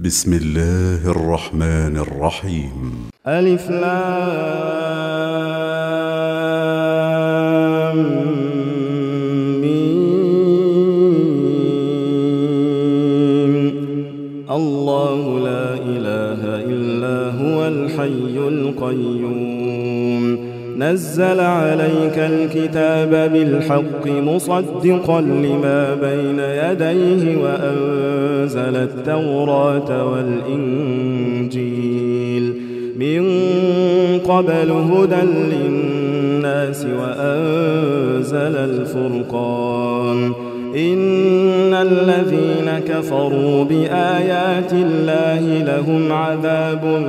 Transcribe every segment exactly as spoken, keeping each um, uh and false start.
بسم الله الرحمن الرحيم. ألف لام ميم. الله لا إله إلا هو الحي القيوم. نزل عليك الكتاب بالحق مصدقا لما بين يديه وأنزل التوراة والإنجيل من قبل هدى للناس وأنزل الفرقان. إن الذين كفروا بآيات الله لهم عذاب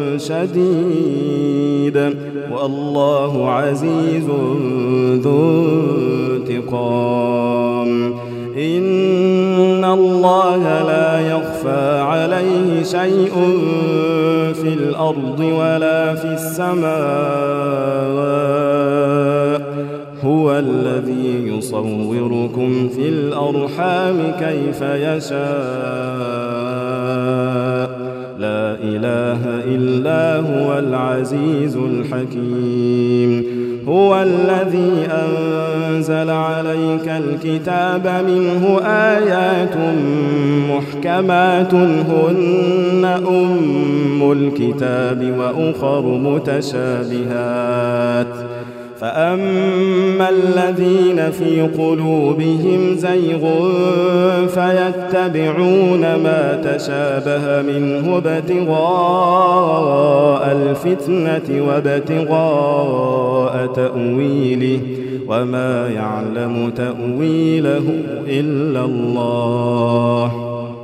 شديد والله عزيز ذو انتقام. إن الله لا يخفى عليه شيء في الأرض ولا في السماء. هو الذي يصوركم في الأرحام كيف يشاء. لا إله إلا هو العزيز الحكيم. هو الذي أنزل عليك الكتاب منه آيات محكمات هن أم الكتاب وأخر متشابهات. فأما الذين في قلوبهم زيغ فيتبعون ما تشابه منه ابتغاء الفتنة وابتغاء تأويله وما يعلم تأويله إلا الله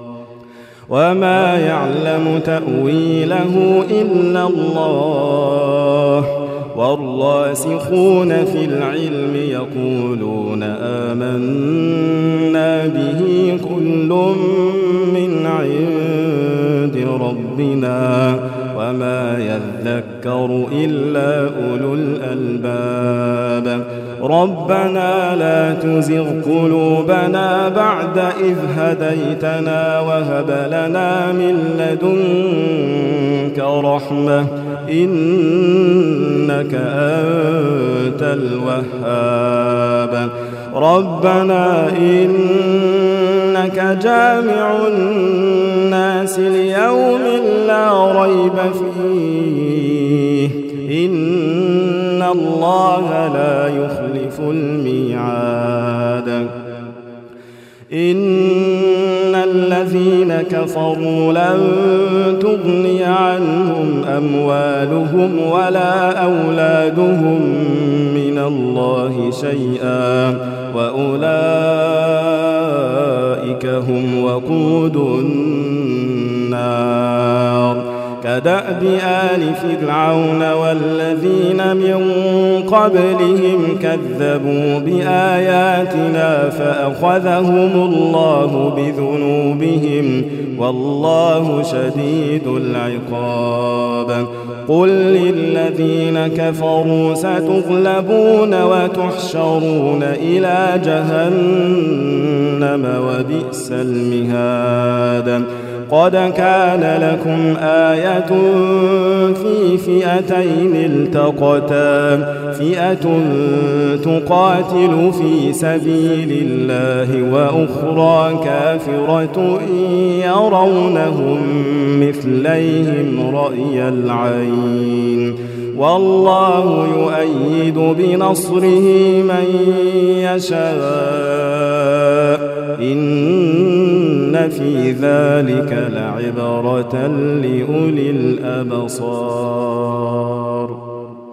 وما يعلم تأويله إلا الله والراسخون في العلم يقولون آمنا به كل من عند ربنا وما يذكر إلا أولو الألباب. ربنا لا تزغ قلوبنا بعد إذ هديتنا وهب لنا من لدنك رحمة إنك أنت الوهاب. ربنا إنك جامع الناس ليوم لا ريب فيه إن الله لا يخلف الميعاد. إن الذين كفروا لن تغني عنهم أموالهم ولا أولادهم من الله شيئا وأولئك هم وقود النار. كدأب آل فرعون والذين من قبلهم كذبوا بآياتنا فأخذهم الله بذنوبهم والله شديد العقاب. قل للذين كفروا ستغلبون وتحشرون إلى جهنم وبئس المهاد. قد كان لكم آية في فئتين التقتا فئة تقاتل في سبيل الله وأخرى كافرة يرونهم مثليهم رأي العين والله يؤيد بنصره من يشاء. إن في ذلك لعبرة لأولي الأبصار.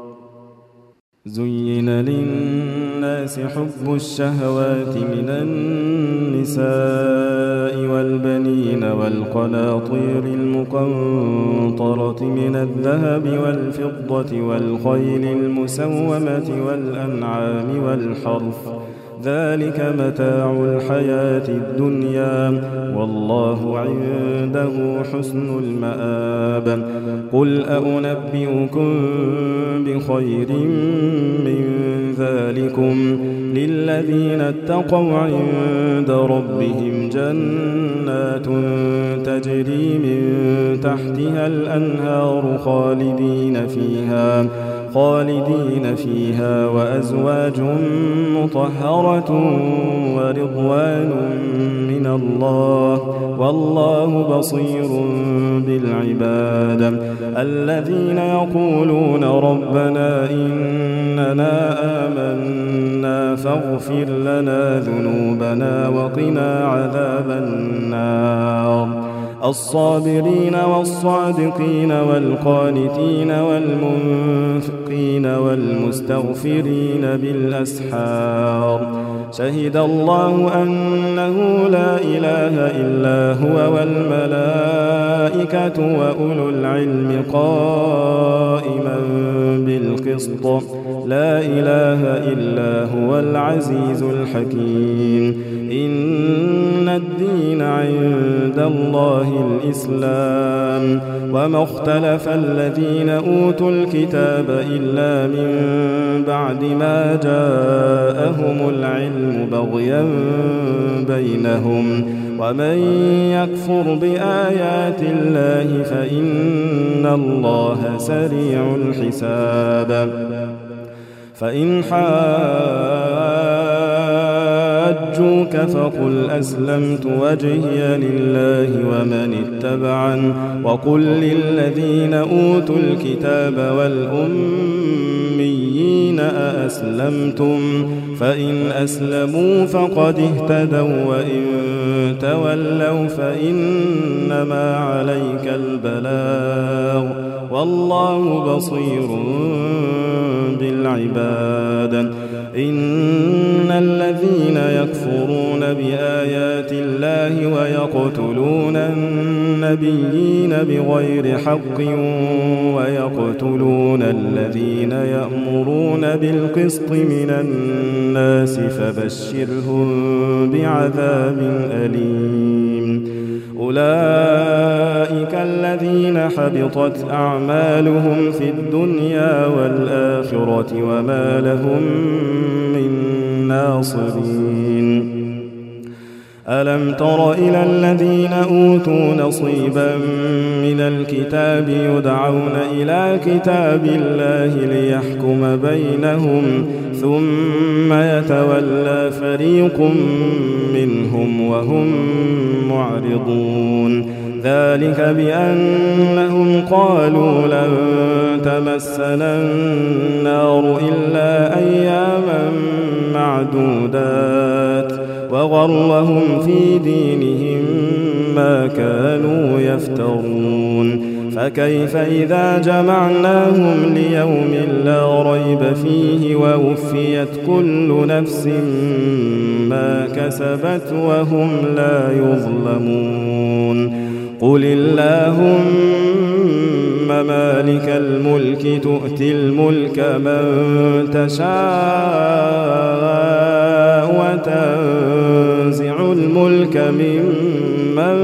زين للناس حب الشهوات من النساء والبنين والقناطير المقنطرة من الذهب والفضة والخيل المسومة والأنعام والحرث ذلك متاع الحياة الدنيا والله عنده حسن المآب. قل أنبئكم بخير من ذلكم لله للذين اتقوا عند ربهم جنات تجري من تحتها الأنهار خالدين فيها خالدين فيها وأزواج مطهرة ورضوان من الله والله بصير بالعباد. الذين يقولون ربنا إننا آمنا فاغفر لنا ذنوبنا وقنا عذاب النار. الصابرين والصادقين والقانتين والمنفقين والمستغفرين بالأسحار. شهد الله أنه لا إله إلا هو والملائكة وأولو العلم قائما بالقسط لا إله إلا هو العزيز الحكيم. إن الدين عند الله الإسلام وما اختلف الذين أوتوا الكتاب إلا من بعد ما جاءهم العلم بغيا بينهم ومن يكفر بآيات الله فإن الله سريع الحساب. فإن حاجوك فقل أسلمت وجهي لله ومن اتبعن وقل للذين أوتوا الكتاب والأميين أأسلمتم فإن أسلموا فقد اهتدوا وإن تولوا فإنما عليك البلاغ والله بصير بالعباد. إن الذين يكفرون بآيات الله ويقتلون النبيين بغير حق ويقتلون الذين يأمرون بالقسط من الناس فبشرهم بعذاب أليم. أولئك الذين حبطت أعمالهم في الدنيا والآخرة وما لهم من ناصرين. ألم تر إلى الذين أوتوا نصيبا من الكتاب يدعون إلى كتاب الله ليحكم بينهم ثم يتولى فريق منهم وهم معرضون. ذلك بأنهم قالوا لن تمسنا النار إلا أياما معدودات وغرهم في دينهم ما كانوا يفترون. فكيف إذا جمعناهم ليوم لا ريب فيه ووفيت كل نفس ما كسبت وهم لا يظلمون. قل اللهم مالك الملك تؤتي الملك من تشاء وتنزع الملك ممن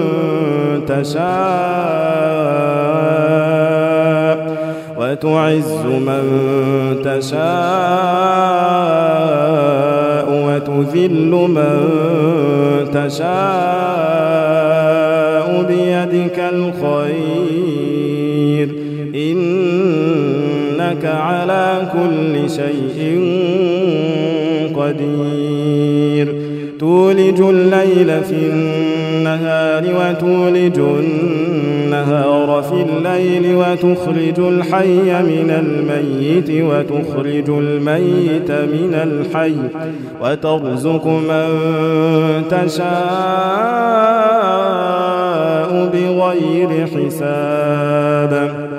تشاء وتعز من تشاء وتذل من تشاء بيدك الخير إنك على كل شيء قدير. تولج الليل في النهار وتولج النهار في الليل وتخرج الحي من الميت وتخرج الميت من الحي وترزق من تشاء بغير حساب.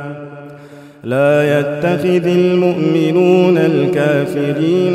لا يتخذ المؤمنون الكافرين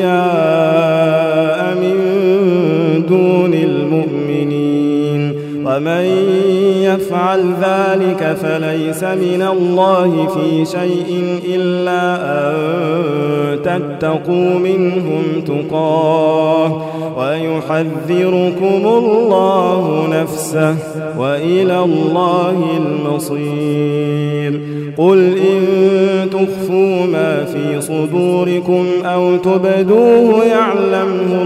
أولياء من دون المؤمنين ومن يفعل ذلك فليس من الله في شيء إلا أن تتقوا منهم تقاه ويحذركم الله نفسه وإلى الله المصير. قل إن تخفوا ما في صدوركم أو تبدوه يعلمه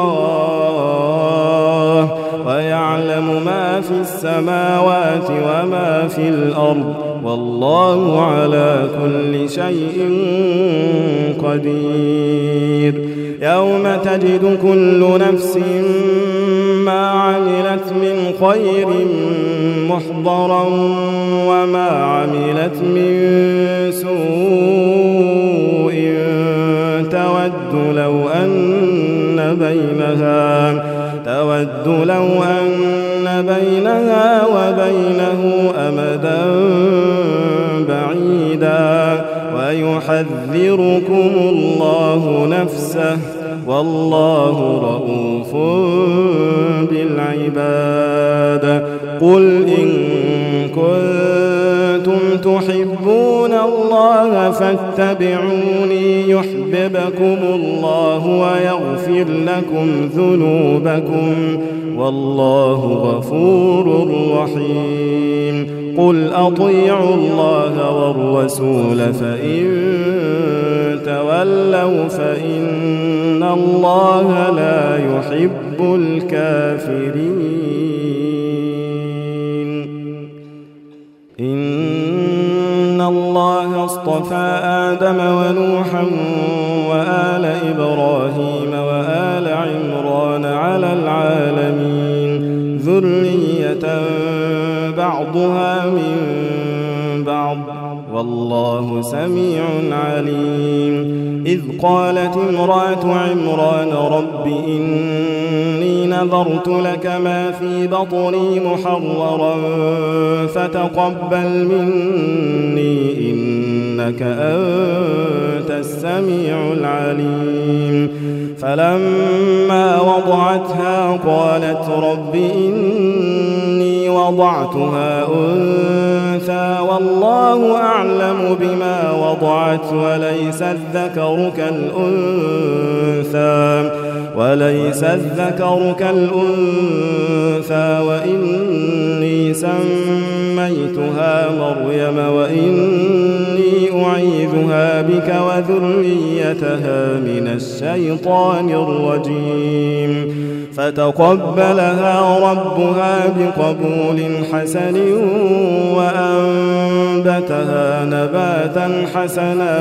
الله ويعلم ما في السماوات وما في الأرض والله على كل شيء قدير. يوم تجد كل نفس ما عملت من خير محضرا وما عملت من سوء تود لو أن بينها تود لو أن بينها وبينه أمدا بعيدا ويحذركم الله نفسه والله رؤوف بالعباد. قل إن كنتم تحبون الله فاتبعوني يحببكم الله ويغفر لكم ذنوبكم والله غفور رحيم. قل أطيعوا الله والرسول فإن تولوا فإن الله لا يحب الكافرين. إن الله اصطفى آدم ونوحا وآل إبراهيم وآل عمران على العالمين ذرية بعضها من بعض والله سميع عليم. إذ قالت امرأة عمران رب إني نذرت لك ما في بطني محررا فتقبل مني إنك أنت السميع العليم. فلما وضعتها قالت رب إني وضعتها أنثى والله أعلم بما وضعت وليس الذكر كالأنثى وليس الذكر كالأنثى وإني سميتها مريم وإني أعيذها بك وذريتها من الشيطان الرجيم. فتقبلها ربها بقبول حسن وأنبتها نباتا حسنا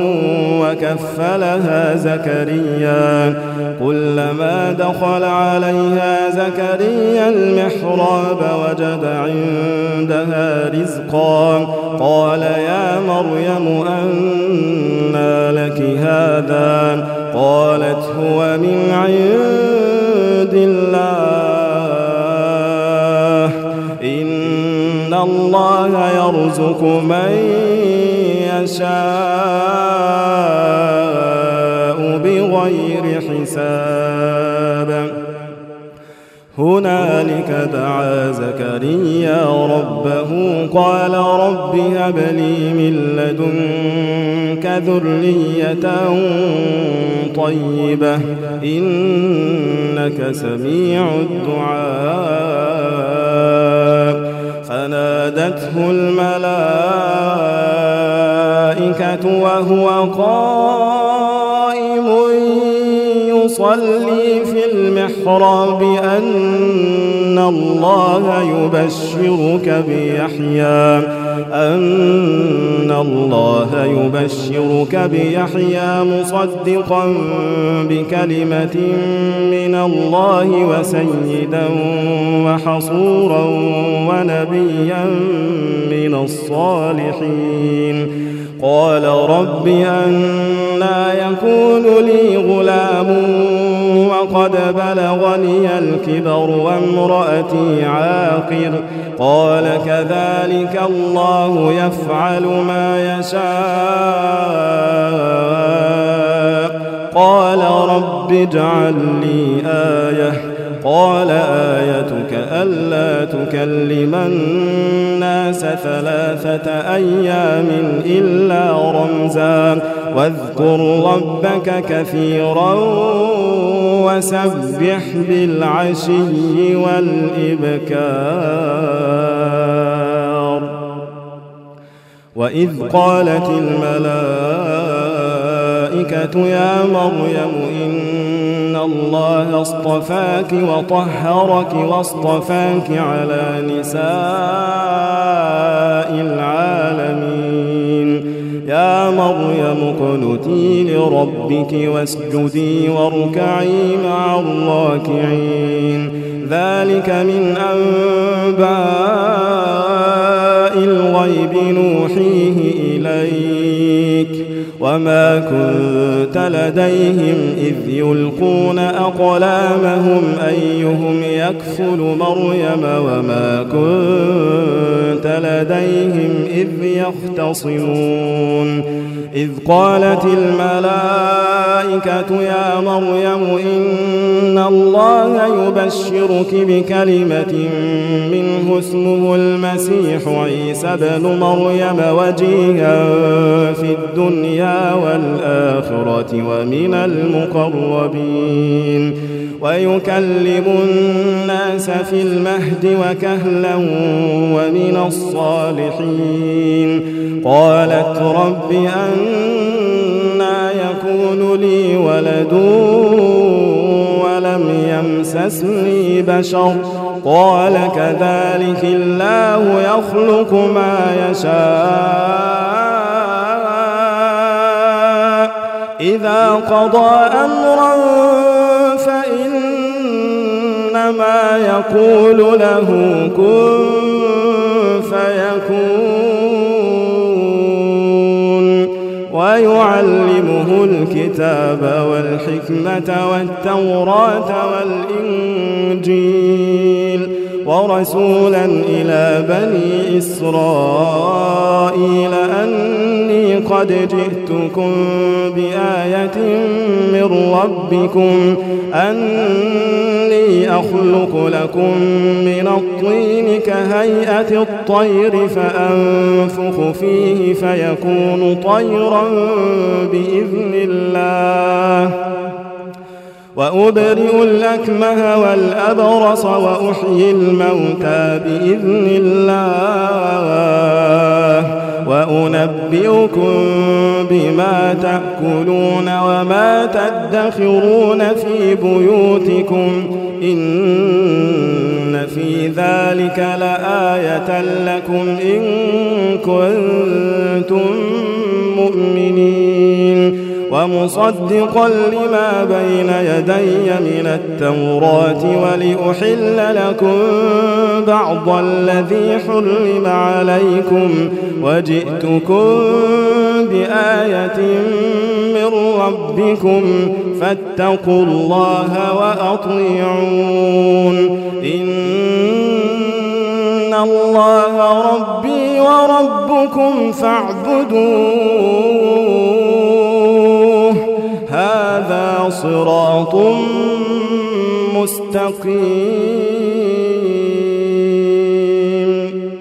وكفلها زكريا. كلما دخل عليها زكريا المحراب وجد عندها رزقا قال يا مريم أنى لك هذا قالت هو من عند الله إن الله يرزق من يشاء بغير حساب. هنالك دعا زكريا ربه قال رب هب لي من لدنك ذرية طيبة إنك سميع الدعاء. فنادته الملائكة وهو قائم يصلي في المحراب أن الله يبشرك بيحيى أن الله يبشرك بيحيى مصدقا بكلمة من الله وسيدا وحصورا ونبيا من الصالحين. قال رب أنى يكون لي غلام وقد بلغني الكبر وامرأتي عاقر قال كذلك الله يفعل ما يشاء. قال رب اجعل لي آية قال آيتك ألا تكلم الناس ثلاثة أيام إلا رمزا واذكر ربك كثيرا وسبح بالعشي والإبكار. وإذ قالت الملائكة يا مريم إن الله اصطفاك وطهرك واصطفاك على نساء العالمين يا مريم اقنتي لربك واسجدي واركعي مع الراكعين ذلك من أنباء الغيب نوحيه إليك وما كنت لديهم إذ يلقون أقلامهم أيهم يكفل مريم وما كنت لديهم إذ يختصمون. إذ قالت الملائكة يا مريم إن الله يبشرك بكلمة منه اسمه المسيح عيسى بن مريم وجيها في الدنيا والآخرة ومن المقربين ويكلم الناس في المهد وكهلا ومن الصالحين. قالت رب أنى يكون لي ولد ولم يمسسني بشر قال كذلك الله يخلق ما يشاء إذا قضى أمرا فإنما يقول له كن فيكون. ويعلمه الكتاب والحكمة والتوراة والإنجيل ورسولا إلى بني إسرائيل أني قد جئتكم بآية من ربكم أني أخلق لكم من الطين كهيئة الطير فأنفخ فيه فيكون طيرا بإذن الله وأبرئ الأكمه والأبرص وأحيي الموتى بإذن الله وأنبئكم بما تأكلون وما تدخرون في بيوتكم إن في ذلك لآية لكم إن كنتم مؤمنين. ومصدقا لما بين يدي من التوراة ولأحل لكم بعض الذي حرم عليكم وجئتكم بآية من ربكم فاتقوا الله وأطيعون. إن الله ربي وربكم فاعبدوه هذا صراط مستقيم.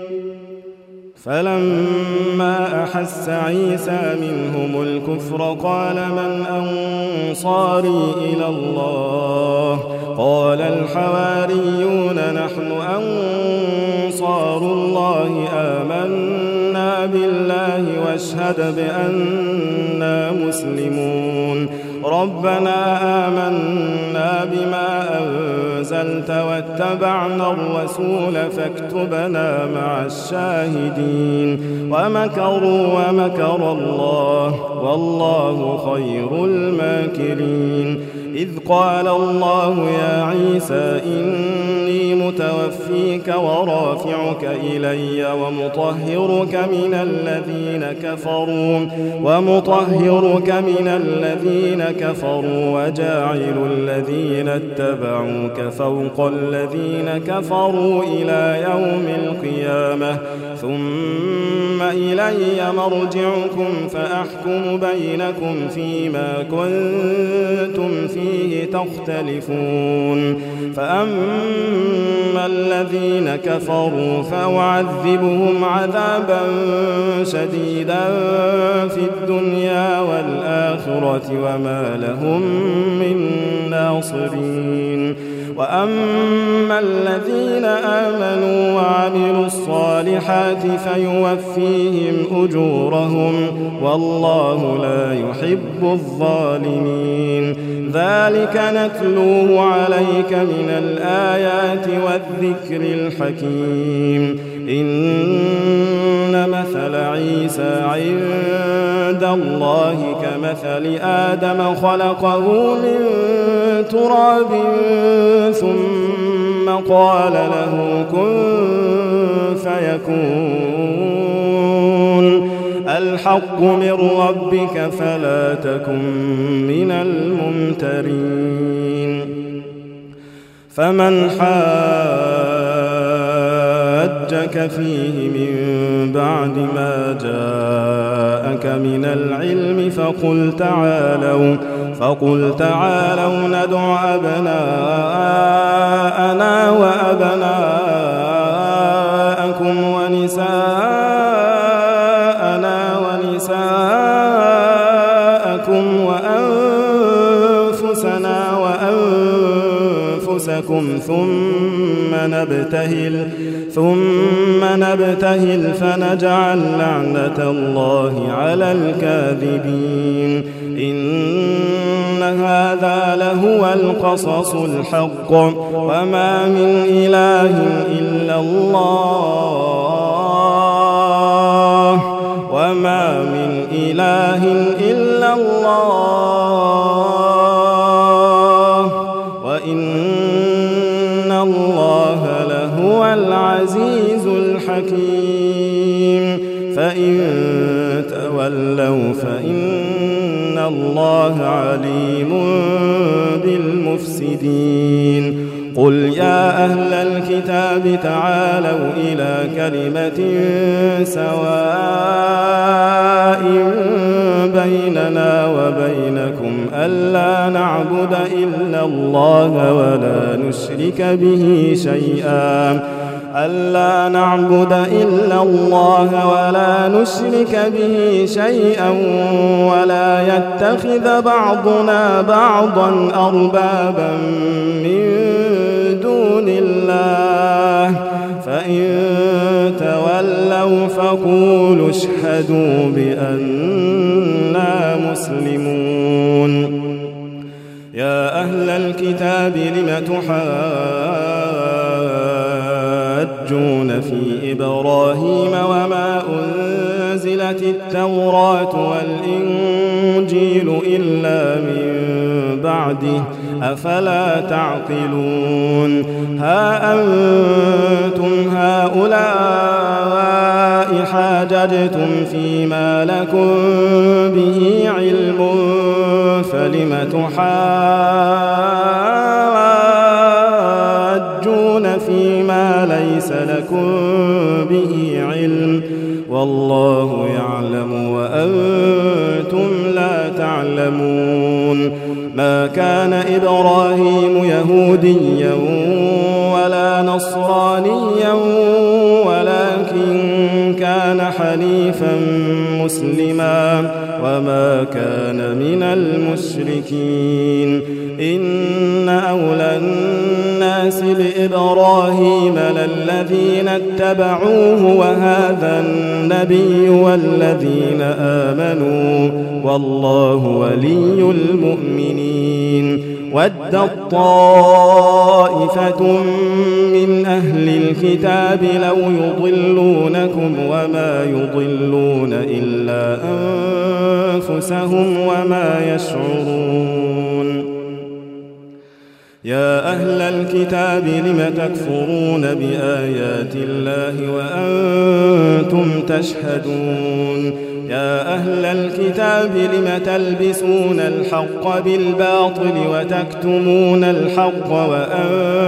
فلما أحس عيسى منهم الكفر قال من أنصاري إلى الله قال الحواريون نحن أنصار الله آمنا بالله واشهد بأننا مسلمون. ربنا آمنا بما أنزلت واتبعنا الرسول فاكتبنا مع الشاهدين. ومكروا ومكر الله والله خير الماكرين. إذ قال الله يا عيسى إني متوفيك ورافعك إلي ومطهرك من الذين كفروا ومطهرك من الذين كفروا وجاعل الذين اتبعوك فوق الذين كفروا إلى يوم القيامة ثم إلي مرجعكم فأحكم بينكم فيما كنتم فيه تختلفون فأما الذين كفروا فأعذبهم عذابا شديدا في الدنيا والآخرة وما لهم من ناصرين وأما الذين آمنوا وعملوا الصالحات فيوفيهم أجورهم والله لا يحب الظالمين ذلك نتلوه عليك من الآيات والذكر الحكيم إن مثل عيسى عند الله كمثل آدم خلقه من تراب ثم قال له كن فيكون الحق من ربك فلا تكن من الممترين فمن حاجك فيه من بعد ما جاءك من العلم فقل تعالوا فقل تعالوا ندع أبناءنا وأبناءكم ونساءنا ونساءكم وأنفسنا وأنفسكم ثم نبتهل ثم نبتهل فنجعل لعنة الله على الكاذبين إن هذا لهو القصص الحق وما من إله إلا الله وما من إله إلا الله وإن الله لهو العزيز الحكيم فإن تولوا فإن الله عليم بالمفسدين قل يا أهل الكتاب تعالوا إلى كلمة سواء بيننا وبينكم ألا نعبد إلا الله ولا نشرك به شيئا ألا نعبد إلا الله ولا نشرك به شيئا ولا يتخذ بعضنا بعضا أربابا من دون الله فإن تولوا فقولوا اشهدوا بأننا مسلمون يا أهل الكتاب لم تحاجون في إبراهيم وما أنزلت التوراة والإنجيل إلا من بعده أفلا تعقلون ها أنتم هؤلاء حاججتم فيما لكم به علم فلم تحاجون فيما ليس لكم به علم والله يعلم وأنتم لا تعلمون ما كان إبراهيم يهوديا ولا نصرانيا ولكن كان حنيفا مسلما وما كان من المشركين إن أولى الناس بإبراهيم للذين اتبعوه وهذا النبي والذين آمنوا والله ولي المؤمنين ودت طائفة من أهل الكتاب لو يضلونكم وما يضلون إلا أنفسهم وما يشعرون يا أهل الكتاب لم تكفرون بآيات الله وأنتم تشهدون يا أهل الكتاب لم تلبسون الحق بالباطل وتكتمون الحق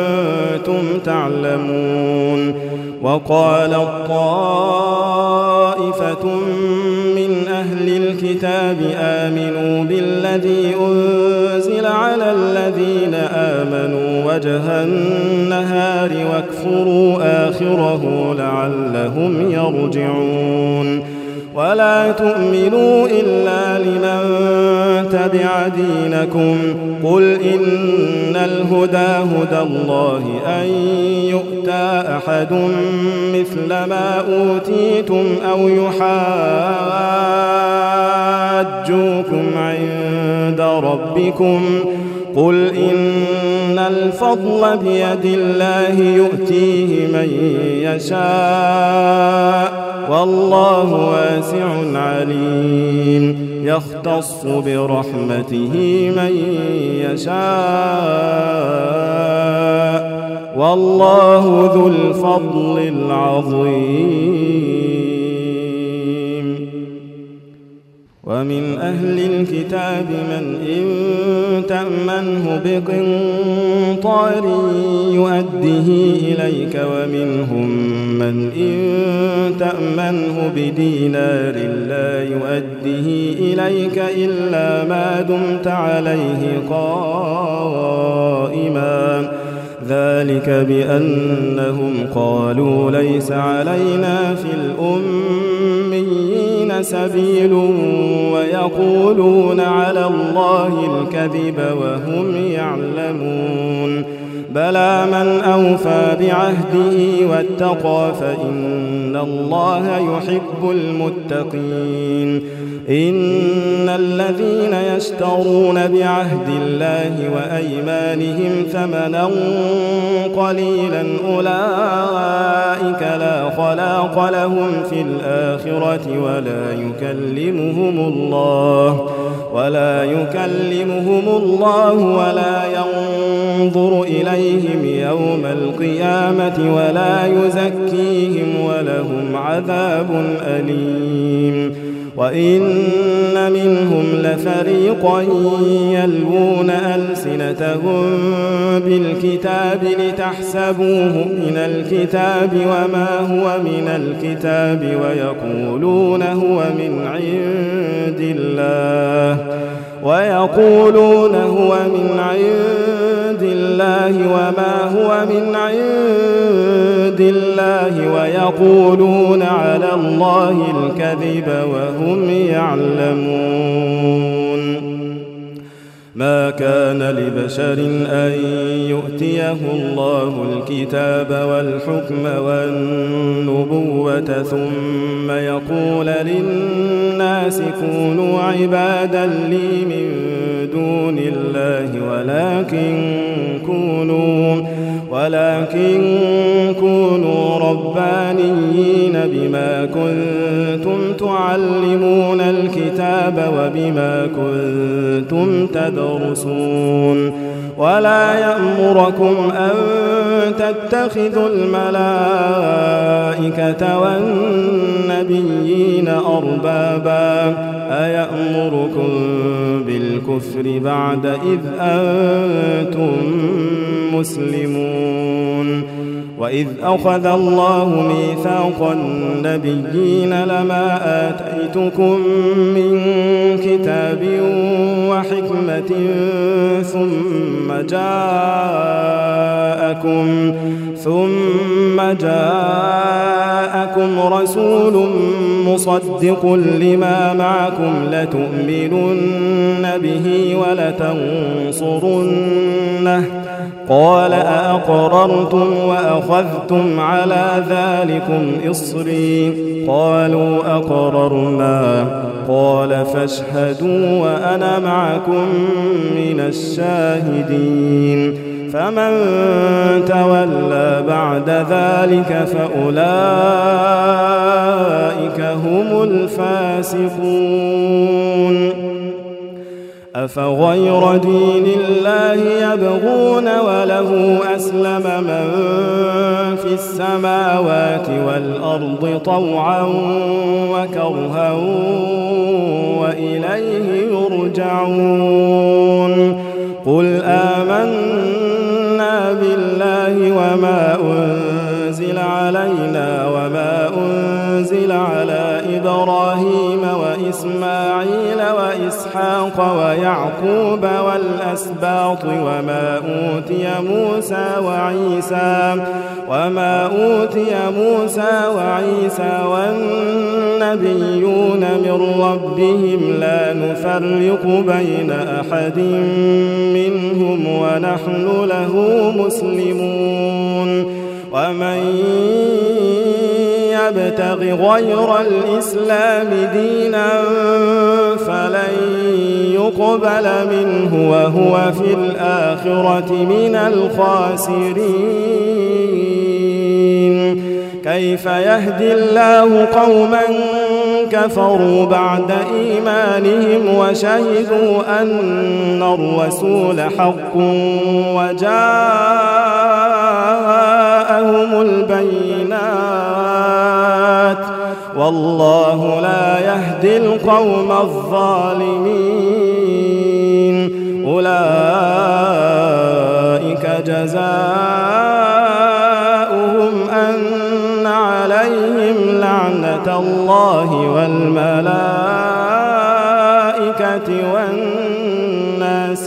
وأنتم تعلمون وقال الطائفة طائفة من أهل الكتاب آمنوا بالذي أنزل على الذين آمنوا وجه النهار واكفروا آخره لعلهم يرجعون ولا تؤمنوا إلا لمن تبع دينكم قل إن الهدى هدى الله أن يؤتى أحد مثل ما أوتيتم أو يحاجوكم عند ربكم قل إن الفضل بيد الله يؤتيه من يشاء والله واسع عليم يختص برحمته من يشاء والله ذو الفضل العظيم ومن أهل الكتاب من إن تأمنه بقنطار يؤده إليك ومنهم من إن تأمنه بدينار لا يؤده إليك إلا ما دمت عليه قائما ذلك بأنهم قالوا ليس علينا في الأميين سبيل ويقولون على الله الكذب وهم يعلمون بلى من أوفى بعهده واتقى فإن الله يحب المتقين إن الذين يشترون بعهد الله وأيمانهم ثمنا قليلا أولئك لا خلاق لهم في الآخرة ولا يكلمهم الله ولا يكلمهم الله ولا ينظر إليهم يوم القيامة ولا يزكيهم ولهم عذاب أليم وإن منهم لفريقا يلوون ألسنتهم بالكتاب لتحسبوه من الكتاب وما هو من الكتاب ويقولون هو من عند الله ويقولون هو من عند الله وما هو من عند الله ويقولون على الله الكذب وهم يعلمون ما كان لبشر أن يؤتيه الله الكتاب والحكم والنبوة ثم يقول للناس كونوا عبادا لي من دون الله ولكن كونوا ولكن كونوا ربانيين بما كنتم تعلمون الكتاب وبما كنتم تدرسون ولا يأمركم أن تتخذوا الملائكة والنبيين أربابا أيأمركم بالكفر بعد إذ أنتم مسلمون وإذ أخذ الله ميثاق النبيين لما آتيتكم من كتاب وحكمة ثم جاءكم ثم جاءكم رسول مصدق لما معكم لتؤمنن به ولتنصرنه قال أأقررتم وأخذتم على ذلكم إصري قالوا أقررنا قال فاشهدوا وأنا معكم من الشاهدين فمن تولى بعد ذلك فأولئك هم الفاسقون أفغير دين الله يبغون وله أسلم من في السماوات والأرض طوعا وكرها وإليه يرجعون قل آمنا بالله وما أنزل علينا وما أنزل على إبراهيم وإسماعيل وإسحاق ويعقوب والأسباط وما أوتي موسى وعيسى وما أوتي موسى وعيسى والنبيون من ربهم لا نفرق بين أحد منهم ونحن له مسلمون ومن يبتغ غير الإسلام دينا فلن يقبل منه وهو في الآخرة من الخاسرين كيف يهدي الله قوما كفروا بعد إيمانهم وشهدوا أن الرسول حق وجاءهم البينات والله لا يهدي القوم الظالمين أولئك جزاؤهم أن عليهم لعنة الله والملائكة والناس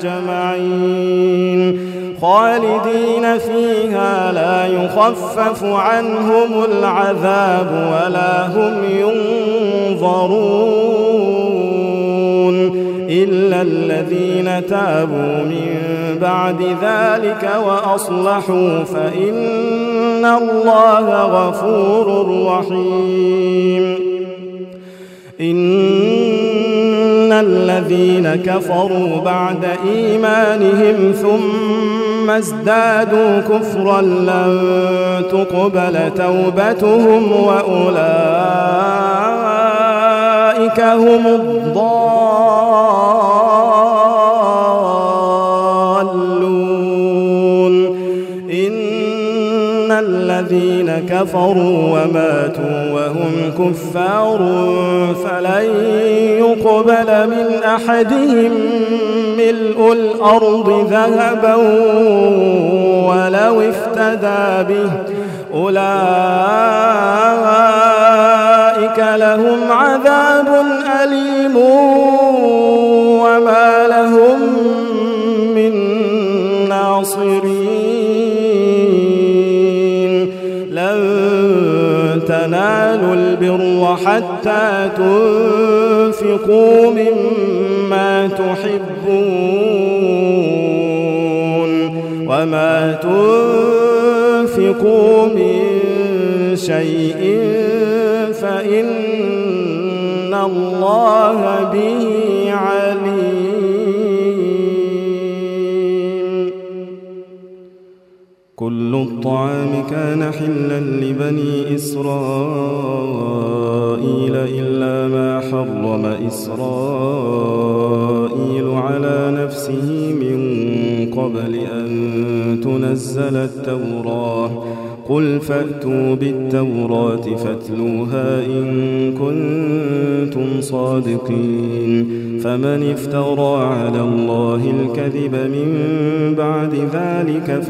أجمعين خالدين فيها لا يخفف عنهم العذاب ولا هم ينظرون إلا الذين تابوا من بعد ذلك وأصلحوا فإن الله غفور رحيم إن الذين كفروا بعد إيمانهم ثم ازدادوا كفرا لن تقبل توبتهم وأولئك هم الضالون إن الذين كفروا وماتوا وهم كفار فلن يقبل من أحدهم ملء الأرض ذهبا ولو افتدى به أولئك لهم عذاب أليم وما لهم من ناصرين لن تنالوا البر حتى تنفقوا مما تحبون وما تنفقوا من شيء فإن الله به عليم كل الطعام كان حلا لبني إسرائيل إلا ما حرم إسرائيل على نفسه من قبل أن تنزل التوراة قل فأتوا بالتوراة فاتلوها إن كنتم صادقين فمن افترى على الله الكذب من بعد ذلك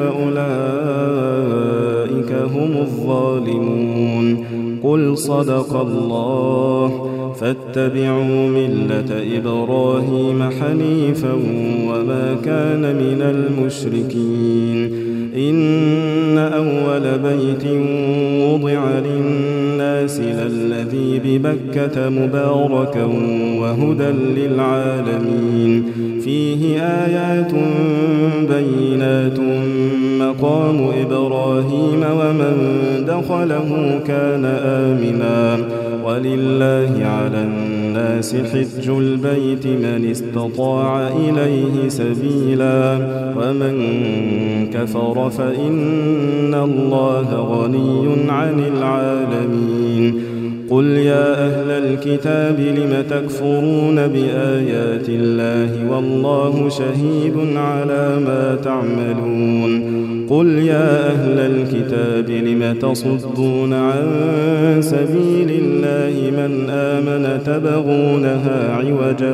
فأولئك هم الظالمون قل صدق الله فاتبعوا ملة إبراهيم حنيفا وما كان من المشركين إن أول بيت وضع للناس للذي ببكة مباركا وهدى للعالمين فيه آيات بينات مقام إبراهيم ومن دخله كان آمنا ولله على الناس حج البيت من استطاع إليه سبيلا ومن كفر فإن الله غني عن العالمين قل يا أهل الكتاب لم تكفرون بآيات الله والله شهيد على ما تعملون قل يا أهل الكتاب لم تصدون عن سبيل الله من آمن تبغونها عوجا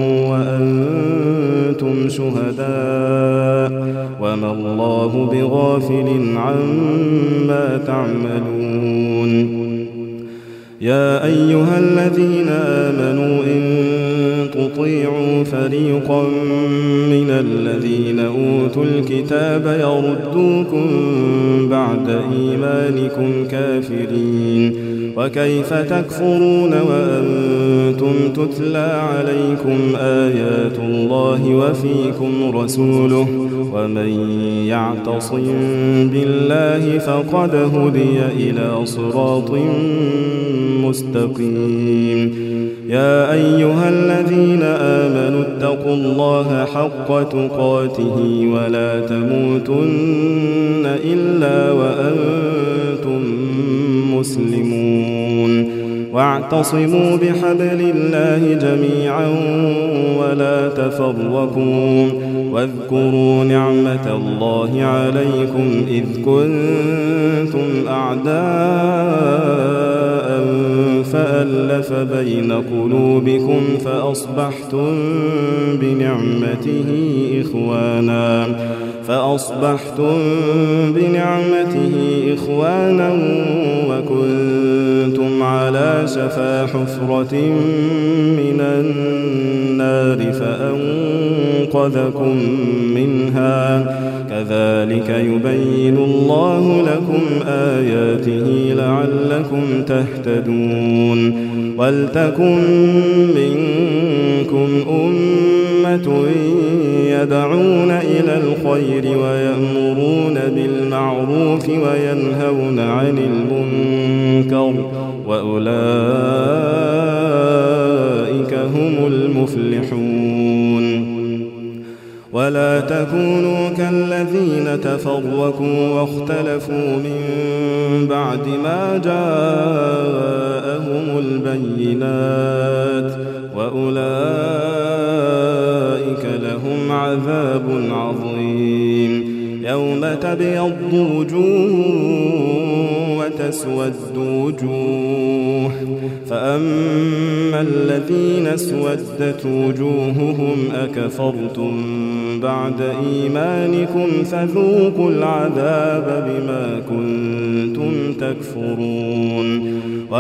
وأنتم شهداء وما الله بغافل عما تعملون يا أيها الذين آمنوا إن تطيعوا فريقا من الذين أوتوا الكتاب يردوكم بعد إيمانكم كافرين وكيف تكفرون وأنتم تتلى عليكم آيات الله وفيكم رسوله ومن يعتصم بالله فقد هدي إلى صراط مستقيم. يا أيها الذين آمنوا اتقوا الله حق تقاته ولا تموتن إلا وأنتم مسلمون واعتصموا بحبل الله جميعا ولا تفرقوا واذكروا نعمة الله عليكم إذ كنتم أعداء فألف بين قلوبكم فأصبحتم بنعمته إخوانا فأصبحتم بنعمته إخوانا وكنتم على شفا حفرة من النار فأنقذكم منها كذلك يبين الله لكم آياته لعلكم تهتدون. ولتكن منكم أمة يدعون إلى الخير ويأمرون بالمعروف وينهون عن المنكر وأولئك هم المفلحون. ولا تكونوا كالذين تفرقوا واختلفوا من بعد ما جاءهم البينات وأولئك لهم عذاب عظيم. يوم تبيض وجوه وتسود وجوه فأما الذين اسودت وجوههم أكفرتم بعد إيمانكم فذوقوا العذاب بما كنتم تكفرون.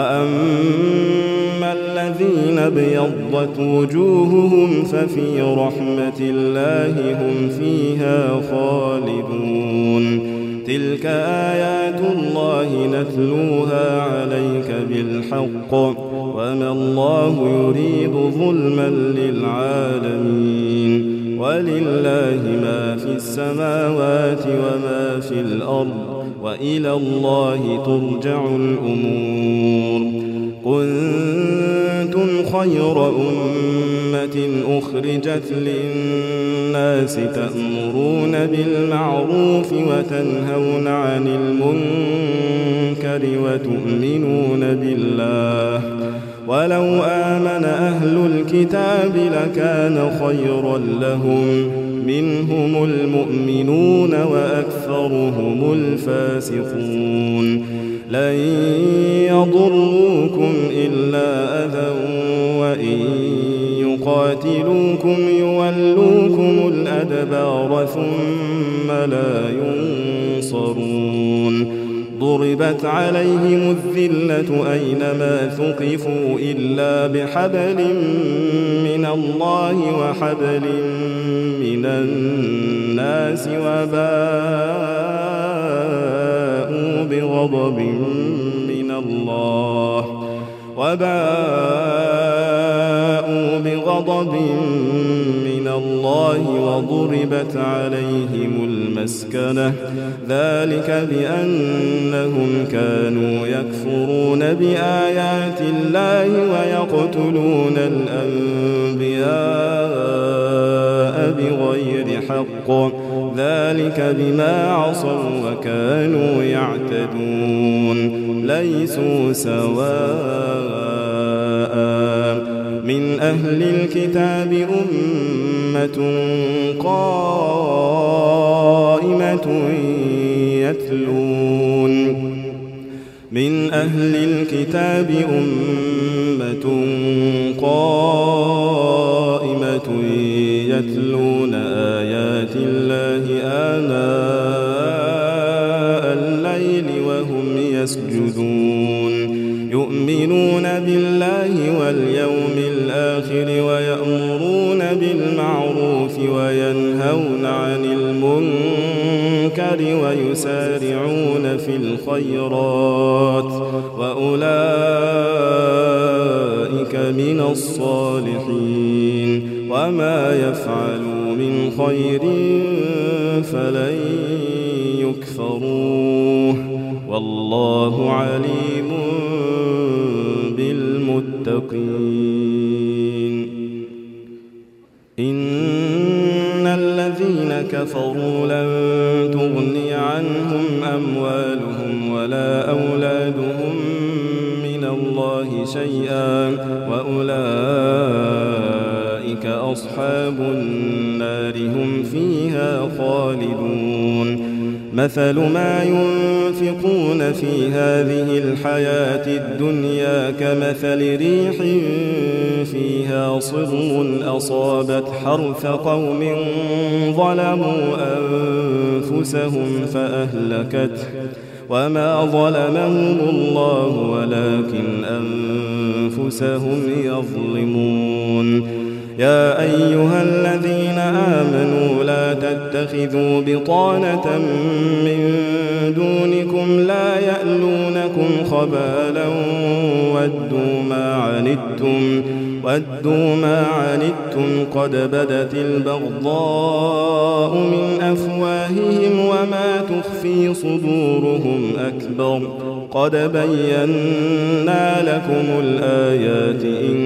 وأما الذين ابيضت وجوههم ففي رحمة الله هم فيها خالدون. تلك آيات الله نتلوها عليك بالحق وما الله يريد ظلما للعالمين. ولله ما في السماوات وما في الأرض وإلى الله ترجع الأمور. كنتم خير أمة أخرجت للناس تأمرون بالمعروف وتنهون عن المنكر وتؤمنون بالله. ولو آمن أهل الكتاب لكان خيرا لهم منهم المؤمنون وأكثرهم الفاسقون. لن يضروكم إلا أذى وإن يقاتلوكم يولوكم الأدبار ثم لا ينصرون. ضربت عليهم الذلة أينما ثقفوا إلا بحبل من الله وحبل من الناس وباءوا بغضب من الله وباءوا بغضب من الله وضربت عليهم المسكنة ذلك بأنهم كانوا يكفرون بآيات الله ويقتلون الأنبياء بغير حق ذلك بما عصوا وكانوا يعتدون. ليسوا سواء من أهل الكتاب أمة قائمة يتلون من أهل الكتاب أمة قائمة يتلون آيات الله آناء الليل وهم يسجدون يؤمنون بالله واليوم الآخر ويأمرون بالمعروف وينهون عن المنكر ويسارعون في الخيرات وأولئك من الصالحين وما يفعلوا من خير فلن يكفروه والله عليم بالمتقين. إن الذين كفروا لن تغني عنهم أموالهم ولا أولادهم من الله شيئا وأولئك أصحاب النار هم فيها خالدون. مثل ما ينفقون في هذه الحياة الدنيا كمثل ريح فيها صر أصابت حرث قوم ظلموا أنفسهم فأهلكته وما ظلمهم الله ولكن أنفسهم يظلمون. يا أيها الذين آمنوا لا تتخذوا بطانة من دونكم لا يألونكم خبالا ودوا ما عنتم ودوا ما عنتم قد بدت البغضاء من أفواههم وما تخفي صدورهم أكبر قد بينا لكم الآيات إن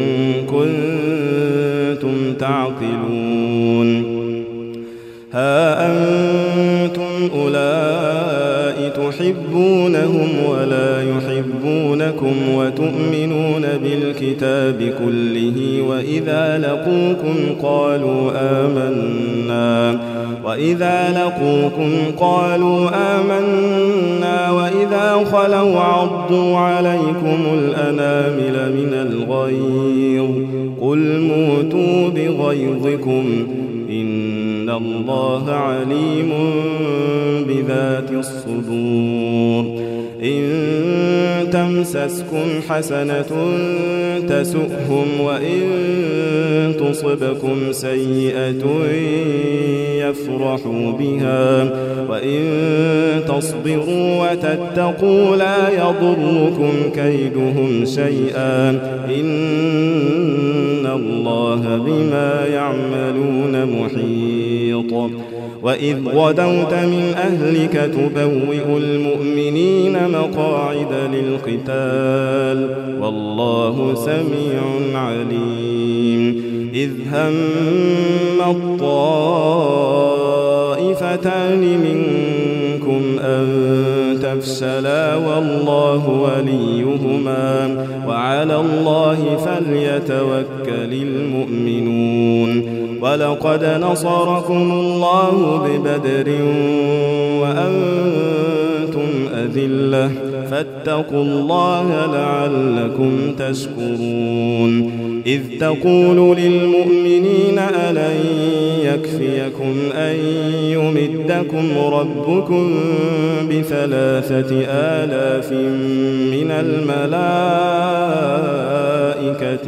كنتم تعقلون. ها أنتم أولئك تحبونهم ولا يحبونكم وتؤمنون بالكتاب كله وإذا لقوكم قالوا آمنا وإذا لقوكم قالوا آمنا وإذا خلوا عضوا عليكم الأنامل من الغيظ قل موتوا بغيظكم إن الله عليم بذات الصدور. إن تمسسكم حسنة تسؤهم وإن تصبكم سيئة يفرحوا بها وإن تصبروا وتتقوا لا يضركم كيدهم شيئا إن الله بما يعملون محيط. وإذ غدوت من أهلك تبوئ المؤمنين مقاعد للقتال والله سميع عليم. إذ هم الطائفتان منكم أن تفشلا والله وليهما وعلى الله فليتوكل المؤمنون. ولقد نصركم الله ببدر وأنتم أذلة فاتقوا الله لعلكم تشكرون. إذ تقول للمؤمنين ألن يكفيكم أن يمدكم ربكم بثلاثة آلاف من الملائكة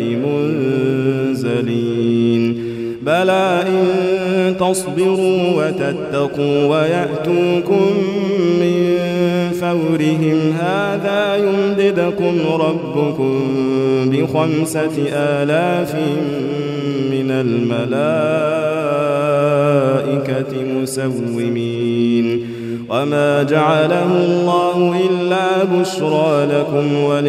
منزلين بلى إن تصبروا وتتقوا ويأتوكم من فورهم هذا يمددكم ربكم بخمسة آلاف من الملائكة مسومين. وما جعله الله إلا بشرى لكم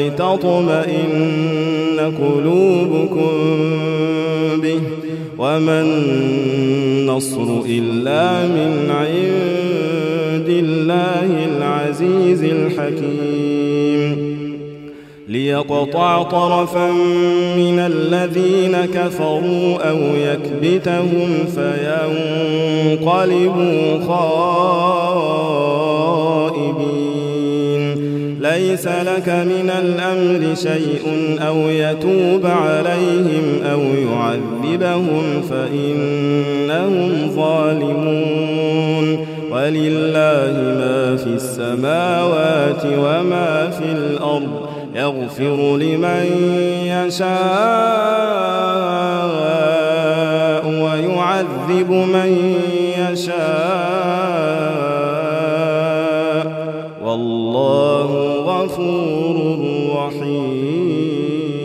ولتطمئن قلوبكم به وما النصر إلا من عند الله العزيز الحكيم. ليقطع طرفا من الذين كفروا أو يكبتهم فينقلبوا خائبين. ليس لك من الأمر شيء أو يتوب عليهم أو يعذبهم فإنهم ظالمون. ولله ما في السماوات وما في الأرض يغفر لمن يشاء ويعذب من يشاء والله غفور رحيم.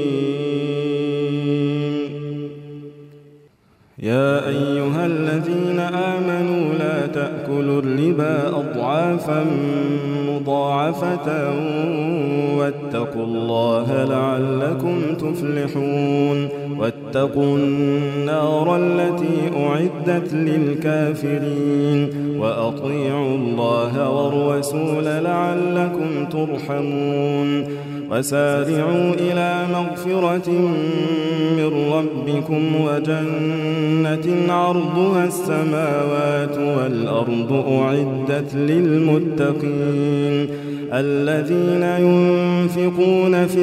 يا أيها الذين آمنوا لا تأكلوا الربا أضعافا مضاعفة واتقوا الله لعلكم تفلحون. واتقوا النار التي أعدت للكافرين وأطيعوا الله والرسول لعلكم ترحمون. وسارعوا إلى مغفرة من ربكم وجنة عرضها السماوات والأرض أعدت للمتقين الذين ينفقون في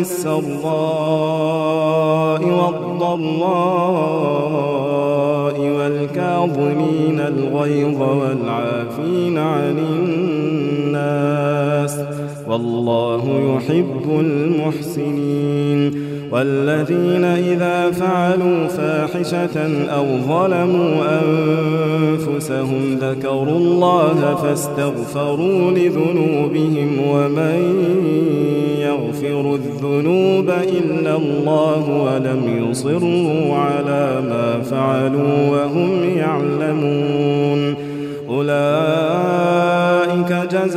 السراء والضراء والكاظمين الغيظ والعافين عن الناس والله يحب المحسنين. والذين إذا فعلوا فاحشة أو ظلموا أنفسهم ذكروا الله فاستغفروا لذنوبهم ومن يغفر الذنوب إلا الله ولم يصروا على ما فعلوا وهم يعلمون أولئك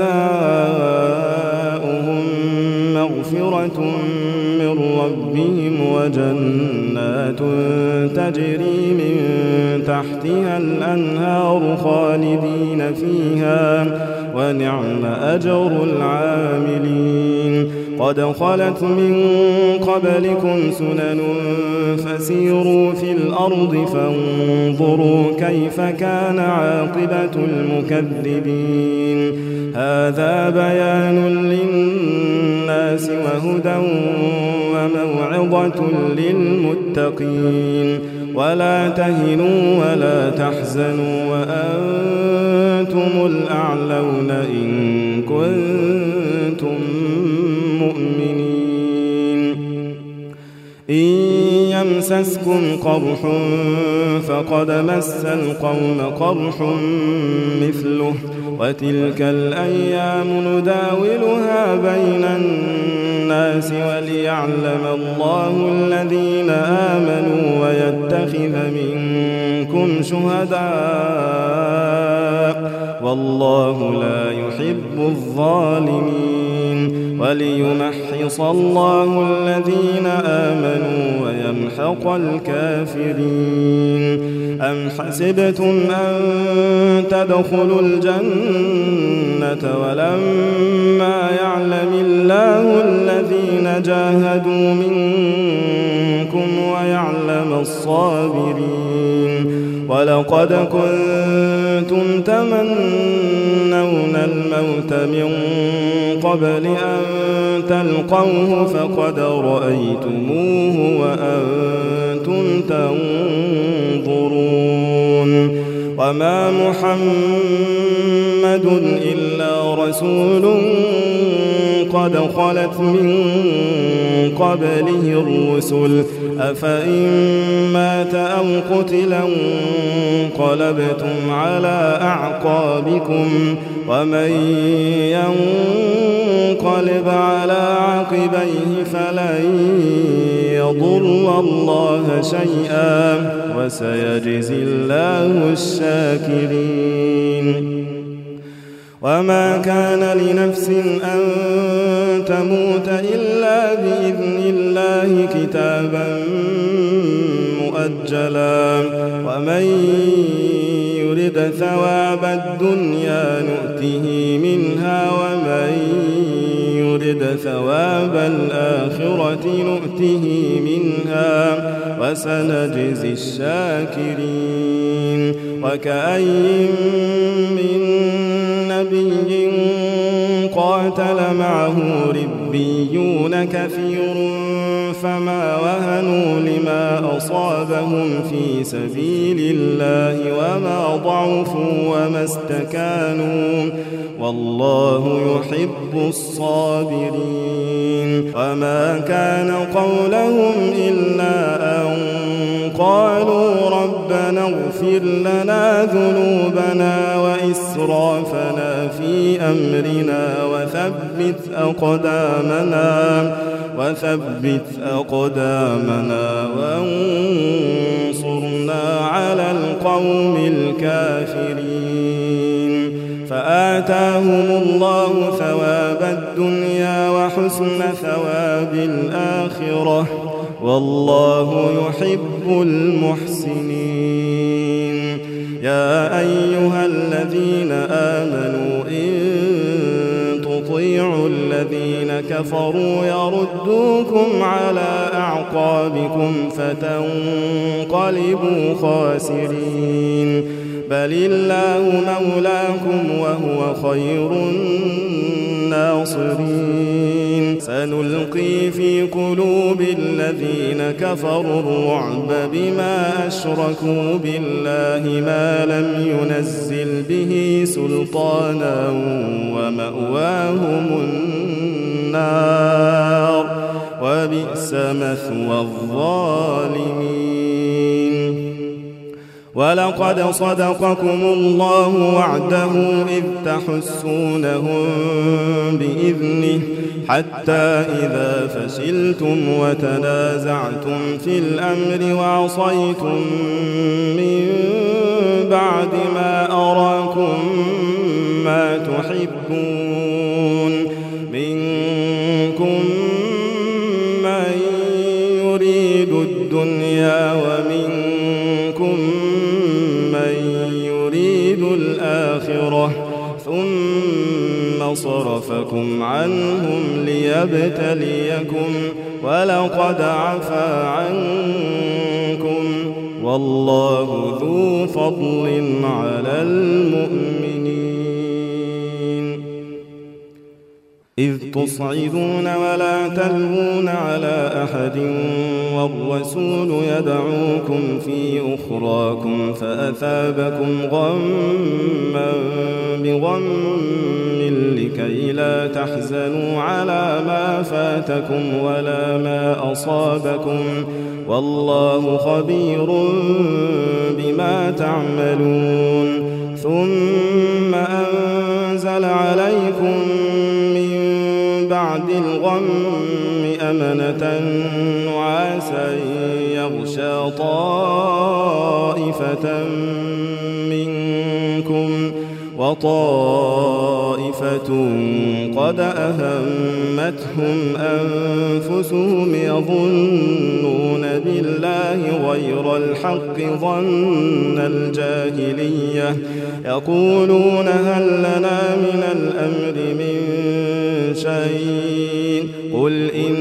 جزاؤهم مغفرة من ربهم وجنات تجري من تحتها الأنهار خالدين فيها ونعم أجر العاملين. قد خلت من قبلكم سنن فسيروا في الأرض فانظروا كيف كان عاقبة المكذبين. هذا بيان للناس وهدى وموعظة للمتقين. ولا تهنوا ولا تحزنوا وأنتم الأعلون إن كنتم مؤمنين. إن يمسسكم قرح فقد مس القوم قرح مثله وتلك الأيام نداولها بين الناس وليعلم الله الذين آمنوا ويتخذ منكم شهداء والله لا يحب الظالمين. وليمحص الله الذين آمنوا ويمحق الكافرين. أم حسبتم أن تدخلوا الجنة ولما يعلم الله الذين جاهدوا منكم ويعلم الصابرين. ولقد كنتم تمنون الموت من قبل أن تلقوه فقد رأيتموه وأنتم تنظرون. وما محمد إلا رسول قد خلت من قبله الرسل أفإن مات أو قتلا انقلبتم على أعقابكم ومن ينقلب على عقبيه فلن يضر الله شيئا وسيجزي الله الشاكرين. وما كان لنفس أن تموت إلا بإذن الله كتابا مؤجلا ومن يرد ثواب الدنيا نؤته منها ومن يرد ثواب الآخرة نؤته منها وسنجزي الشاكرين. وكأين من نبي قاتل معه ربيون كثير فما وهنوا لما أصابهم في سبيل الله وما ضعفوا وما استكانوا والله يحب الصابرين. وما كان قولهم إلا أن قالوا ربنا اغفر لنا ذنوبنا وإسرافنا في أمرنا وثبت أقدامنا وثبت أقدامنا وانصرنا على القوم الكافرين. فآتاهم الله ثواب الدنيا وحسن ثواب الآخرة والله يحب المحسنين. يا أيها الذين آمنوا إن تطيعوا الذين كفروا يردوكم على أعقابكم فتنقلبوا خاسرين. بل الله مولاكم وهو خير الناصرين. سنلقي في قلوب الذين كفروا الرعب بما أشركوا بالله ما لم ينزل به سلطانا ومأواهم النار وبئس مثوى الظالمين. ولقد صدقكم الله وعده إذ تحسونهم بإذنه حتى إذا فشلتم وتنازعتم في الأمر وعصيتم من بعد ما أراكم ما تحبون منكم من يريد الدنيا ومنكم الآخرة ثم صرفكم عنهم ليبتليكم ولقد عفا عنكم والله ذو فضل على المؤمنين. إذ تصعدون ولا تلوون على أحد والرسول يدعوكم في أخراكم فأثابكم غما بغم لكي لا تحزنوا على ما فاتكم ولا ما أصابكم والله خبير بما تعملون. ثم أنزل عليكم بعد الغم أمنة نعاسا يغشى طائفة منكم وطائفة قد أهمتهم أنفسهم يظنون بالله غير الحق ظن الجاهلية يقولون هل لنا من الأمر من شيء قل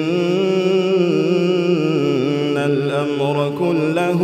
إن الأمر كله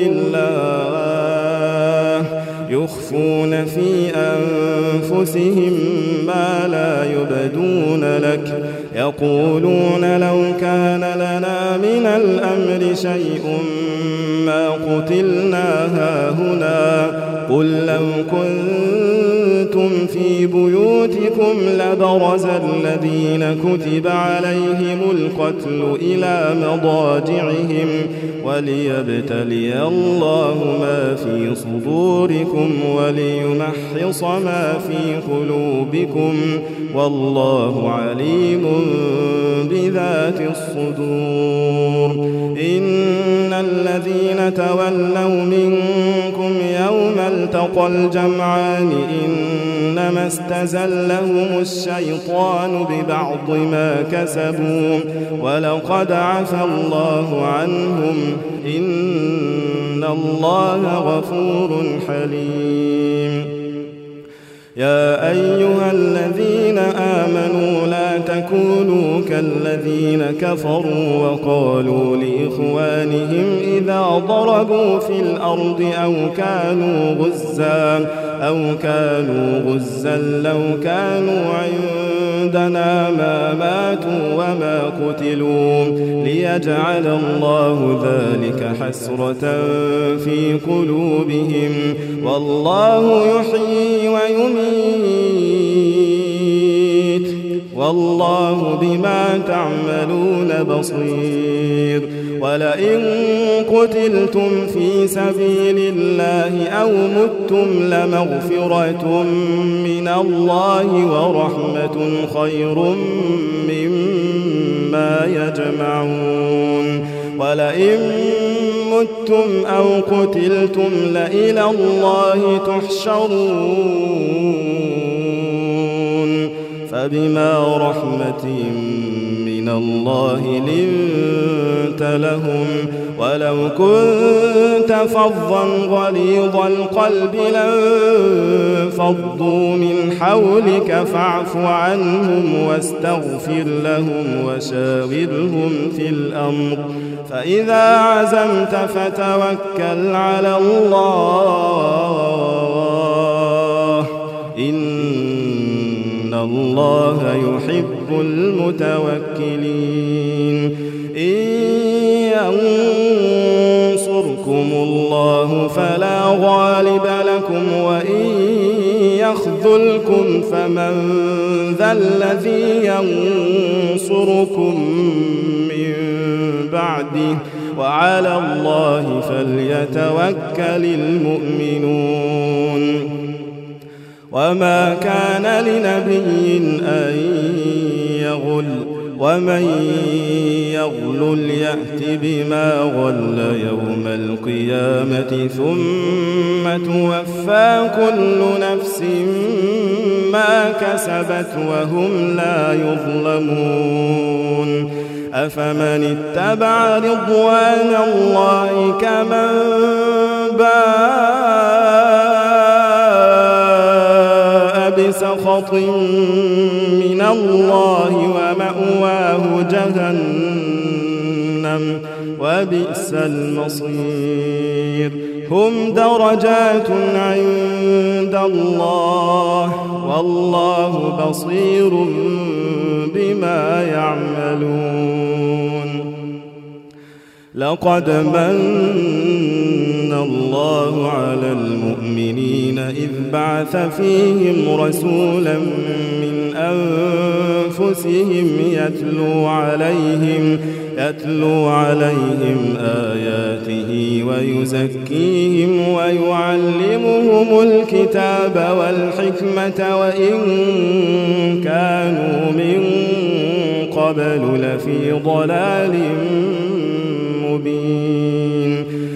لله يخفون في أنفسهم ما لا يبدون لك يقولون لو كان لنا من الأمر شيء ما قتلنا هاهنا قل لو كنتم في بيوتكم لبرز الذين كتب عليهم القتل إلى مضاجعهم وليبتلي الله ما في صدوركم وليمحص ما في قلوبكم والله عليم بذات الصدور. إن الذين تولوا منكم يوم التقى الجمعان إنما استزلهم الشيطان ببعض ما كسبوا ولقد عفى الله عنهم إن الله غفور حليم. يا أيها الذين آمنوا لا تكونوا كالذين كفروا وقالوا لإخوانهم إذا ضربوا في الأرض أو كانوا غزا أو كانوا غزا لو كانوا عندنا ما ماتوا وما قتلوا ليجعل الله ذلك حسرة في قلوبهم والله يحيي ويميت والله بما تعملون بصير ولئن قتلتم في سبيل الله أو متم لمغفرة من الله ورحمة خير مما يجمعون ولئن متم أو قتلتم لإلى الله تحشرون فبما رحمة من الله لنت لهم ولو كنت فظا غليظ القلب لانفضوا من حولك فاعف عنهم واستغفر لهم وشاورهم في الأمر فإذا عزمت فتوكل على الله إن الله يحب المتوكلين إن ينصركم الله فلا غالب لكم وإن يخذلكم فمن ذا الذي ينصركم من بعده وعلى الله فليتوكل المؤمنون وما كان لنبي أن يغل ومن يغل يأت بما غل يوم القيامة ثم توفى كل نفس ما كسبت وهم لا يظلمون أفمن اتبع رضوان الله كمن باء بسخط من الله ومأواه جهنم وبئس المصير هم درجات عند الله والله بصير بما يعملون لقد من الله على المؤمنين إذ بعث فيهم رسولا من أنفسهم يتلو عليهم يتلو عليهم آياته ويزكيهم ويعلمهم الكتاب والحكمة وإن كانوا من قبل لفي ضلال مبين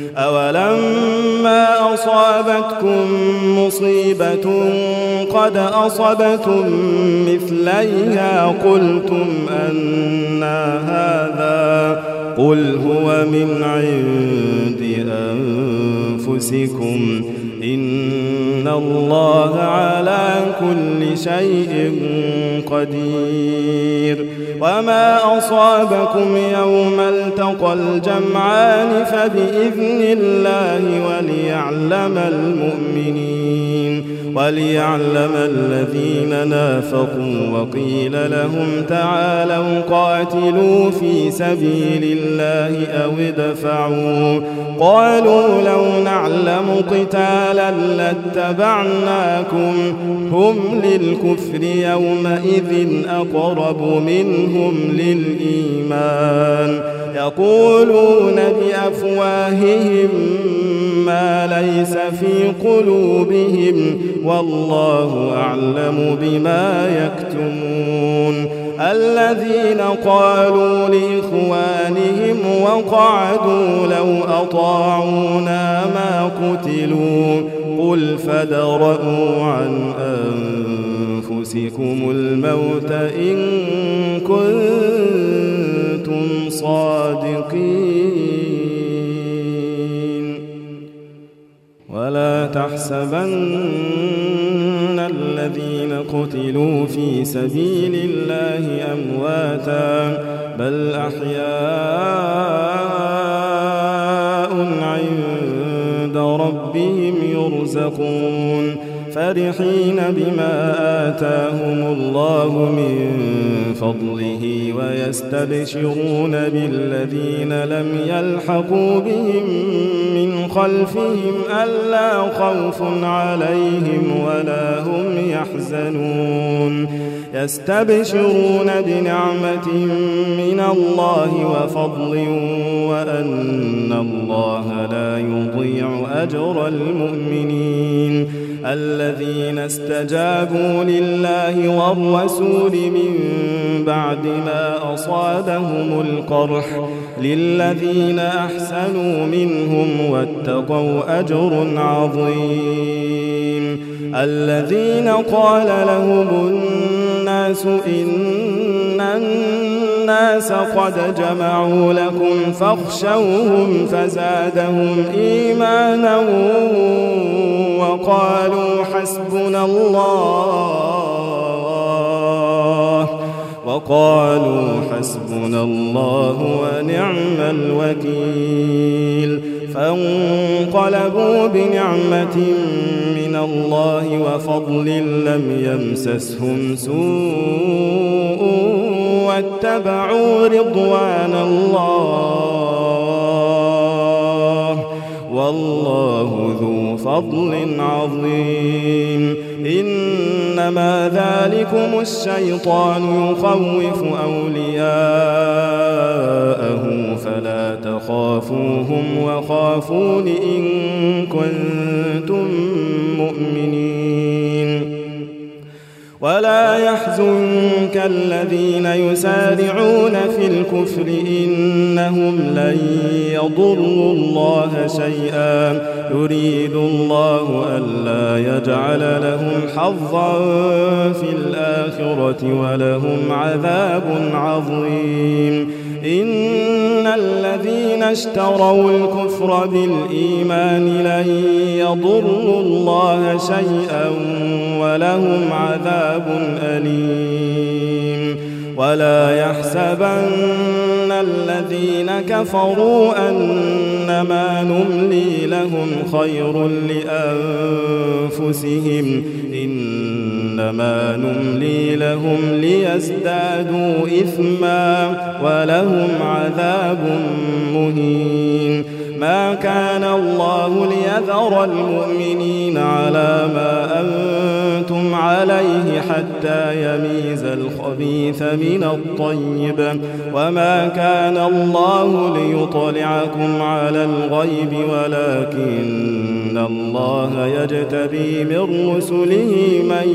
أولما أصابتكم مصيبة قد أصبتم مثليها قلتم أنى هذا قل هو من عند أنفسكم إن الله على كل شيء قدير وما أصابكم يوم التقى الجمعان فبإذن الله وليعلم المؤمنين وليعلم الذين نافقوا وقيل لهم تعالوا قاتلوا في سبيل الله أو ادفعوا قالوا لو نعلم قتالا لاتبعناكم هم للكفر يومئذ أقرب منهم للإيمان يقولون بأفواههم ما ليس في قلوبهم والله أعلم بما يكتمون الذين قالوا لإخوانهم وقعدوا لو أطاعونا ما قتلوا قل فادرءوا عن أنفسكم الموت إن كنتم صادقين ولا تحسبن الذين الذين قتلوا في سبيل الله أمواتا بل أحياء عند ربهم يرزقون فرحين بما آتاهم الله من فضله ويستبشرون بالذين لم يلحقوا بهم من خلفهم ألا خوف عليهم ولا هم يحزنون يستبشرون بنعمة من الله وفضل وأن الله لا يضيع أجر المؤمنين الذين استجابوا لله والرسول من بعد ما أصابهم القرح للذين أحسنوا منهم واتقوا أجر عظيم الذين قال لهم الناس إن الناس قد جمعوا لكم فاخشوهم فزادهم إيمانا وقالوا حسبنا الله وقالوا حسبنا الله ونعم الوكيل فانقلبوا بنعمة من الله وفضل لم يمسسهم سوء واتبعوا رضوان الله والله ذو فضل عظيم إنما ذلكم الشيطان يخوف أولياءه فلا تخافوهم وخافون إن كنتم مؤمنين ولا يحزنك الذين يسارعون في الكفر إنهم لن يضروا الله شيئا يريد الله ألا يجعل لهم حظا في الآخرة ولهم عذاب عظيم إن الذين اشتروا الكفر بالإيمان لن يضروا الله شيئا ولهم عذاب أليم ولا يحسبن الذين كفروا أنما نملي لهم خير لأنفسهم إنما نملي لهم ليزدادوا إثما ولهم عذاب مهين ما كان الله ليذر المؤمنين على ما أنتم عليه حتى يميز الخبيث من الطيب وما كان الله ليطلعكم على الغيب ولكن الله يجتبي من رسله من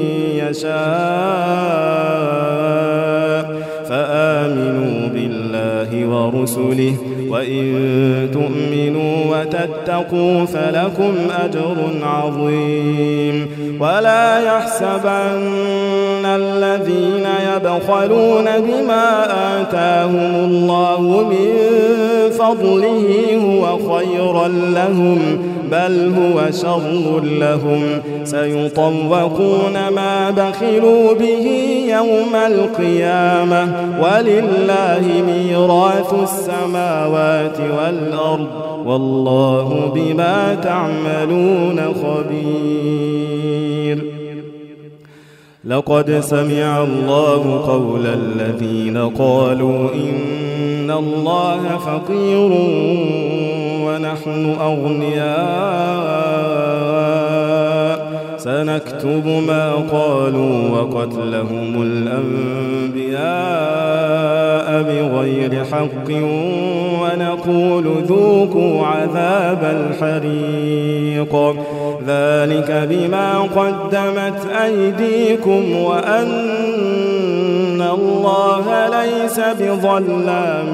يشاء فآمنوا بالله ورسله وإن تؤمنوا وتتقوا فلكم أجر عظيم ولا يحسبن الذين يبخلون بما آتاهم الله من فضله هو خيرا لهم بل هو شر لهم سيطوقون ما بخلوا به يوم القيامة ولله ميراث السماوات والأرض والله بما تعملون خبير لقد سمع الله قول الذين قالوا إن الله فقير ونحن أغنياء سنكتب ما قالوا وقتلهم الأنبياء بغير حق ونقول ذوقوا عذاب الحريق ذلك بما قدمت أيديكم وأن الله ليس بظلام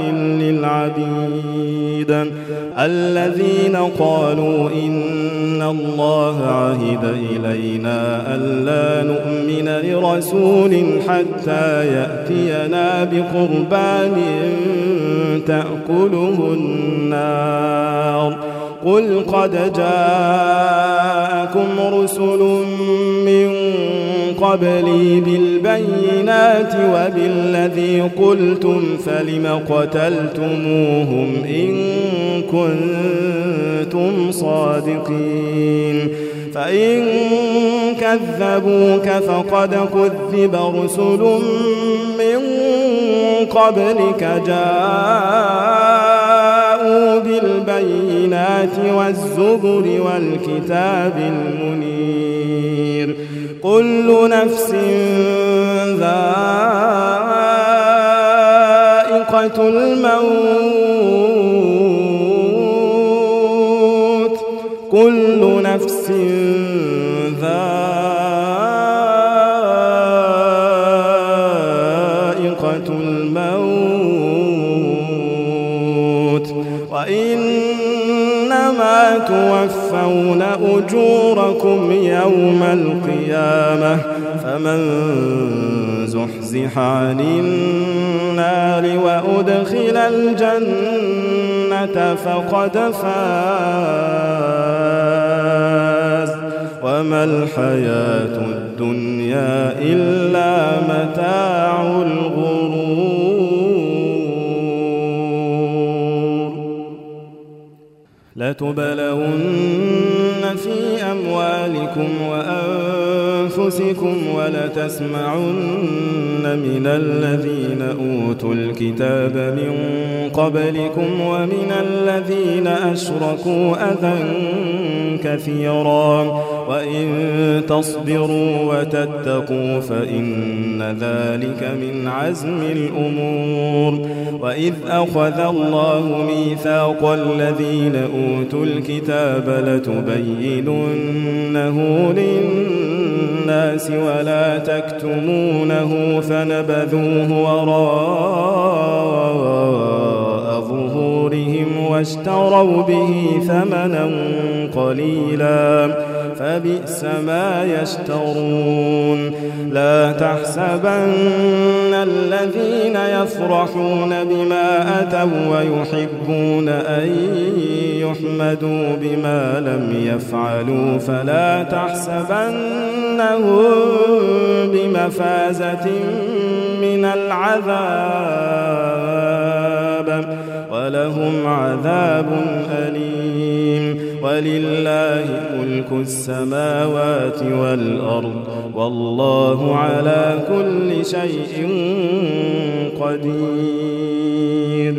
للعبيد الذين قالوا إن الله عهد إلينا ألا نؤمن لرسول حتى يأتينا بقربان تأكله النار قل قد جاءكم رسل من قبلي بالبينات وبالذي قلتم فلم قتلتموهم إن كنتم صادقين فإن كذبوك فقد كذب رسل من قبلك جاءوا بالبينات والزبر والكتاب المنير كل نفس ذائقة الموت كل نفس ذائقة الموت وإنما توفون أجوركم يوم القيامة فمن زحزح عن النار وأدخل الجنة فقد فاز وما الحياة الدنيا إلا متاع الغرور لتبلون في أموالكم وأنفسكم ولتسمعن من الذين أوتوا الكتاب من قبلكم ومن الذين أشركوا أذى كثيرا وإن تصبروا وتتقوا فإن ذلك من عزم الأمور وإذ أخذ الله ميثاق الذين أوتوا الكتاب لتبيننه للناس ولا تكتمونه فنبذوه وراء ظهورهم واشتروا به ثمنا قليلا فبئس ما يشترون لا تحسبن الذين يفرحون بما أتوا ويحبون أن يحمدوا بما لم يفعلوا فلا تحسبنهم بمفازة من العذاب ولهم عذاب أليم ولله ملك السماوات والأرض والله على كل شيء قدير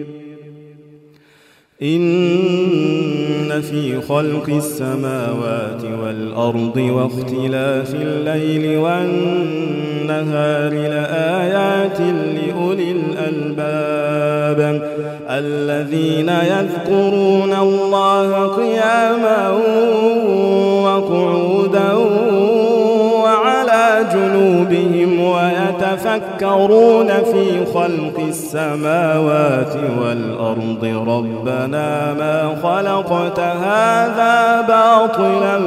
إن في خلق السماوات والأرض واختلاف الليل والنهار لآيات لأولي الألباب الذين يذكرون الله قياما وقعودا وعلى جنوبهم ويتفكرون في خلق السماوات والأرض ربنا ما خلقت هذا باطلا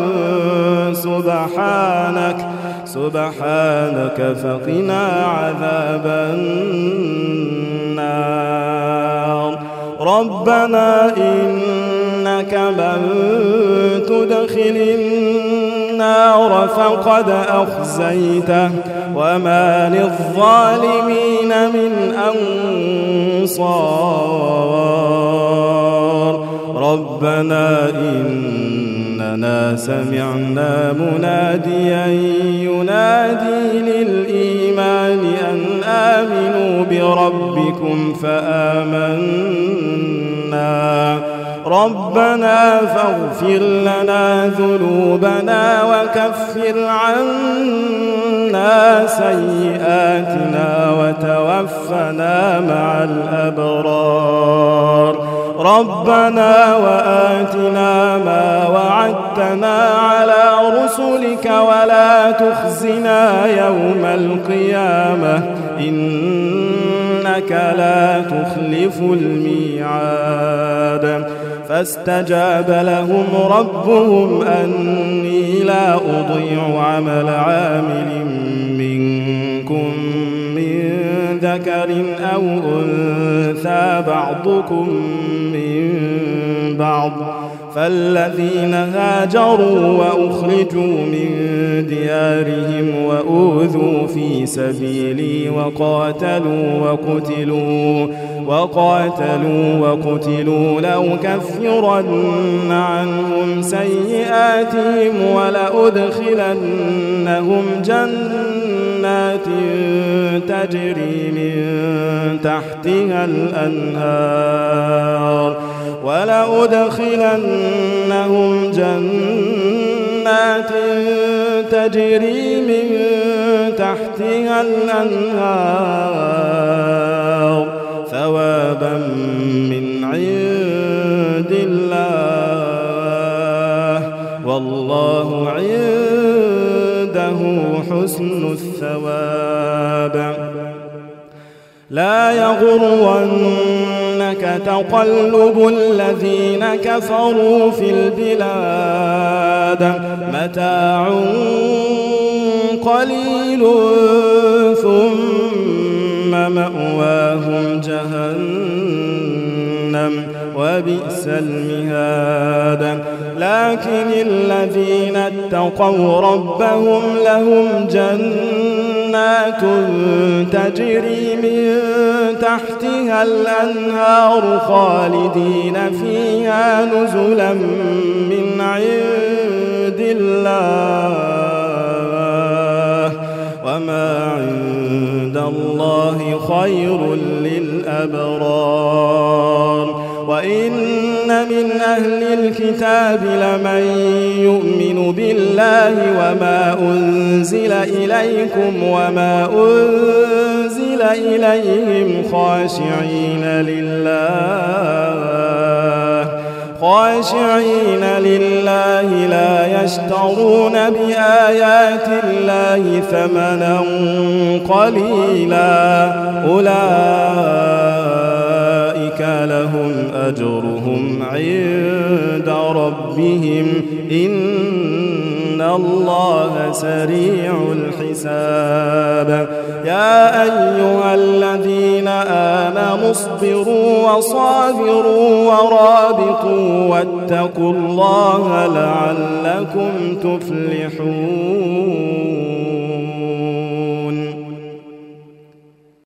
سبحانك سبحانك فقنا عذاب النار ربنا إنك من تدخل النار فقد أخزيته وما للظالمين من أنصار ربنا إننا سمعنا مناديا ينادي للإيمان أن آمنوا بربكم فآمنا ربنا فاغفر لنا ذنوبنا وكفر عنا سيئاتنا وتوفنا مع الأبرار ربنا وآتنا ما وعدتنا على رسلك ولا تخزنا يوم القيامة إنك لا تخلف الميعاد فاستجاب لهم ربهم أني لا أضيع عمل عامل منكم من ذكر أو أنثى بعضكم من بعض فالذين هاجروا وأخرجوا من ديارهم وأوذوا في سبيلي وقاتلوا وقتلوا وقاتلوا وقتلوا لأكفرن عنهم سيئاتهم ولأدخلنهم جنات تجري من تحتها الأنهار ولأدخلنهم جنات تجري من تحتها الأنهار ثوابا من عند الله والله عنده حسن الثواب. لا يغرنك تقلب الذين كفروا في البلاد متاع قليل ثم مأواهم جهنم وبئس المهاد. لكن الذين اتقوا ربهم لهم جنات تجري من تحتها الأنهار خالدين فيها نزلا من عند الله وما عند الله خير للأبرار. وإن من أهل الكتاب لمن يؤمن بالله وما أنزل إليكم وما أنزل إليهم خاشعين لله خاشعين لله لا يشترون بآيات الله ثمنا قليلا أولئك لهم أجرهم عند ربهم إن الله سريع الحساب. يا أيها الذين آمنوا اصبروا وصابروا ورابطوا واتقوا الله لعلكم تفلحون.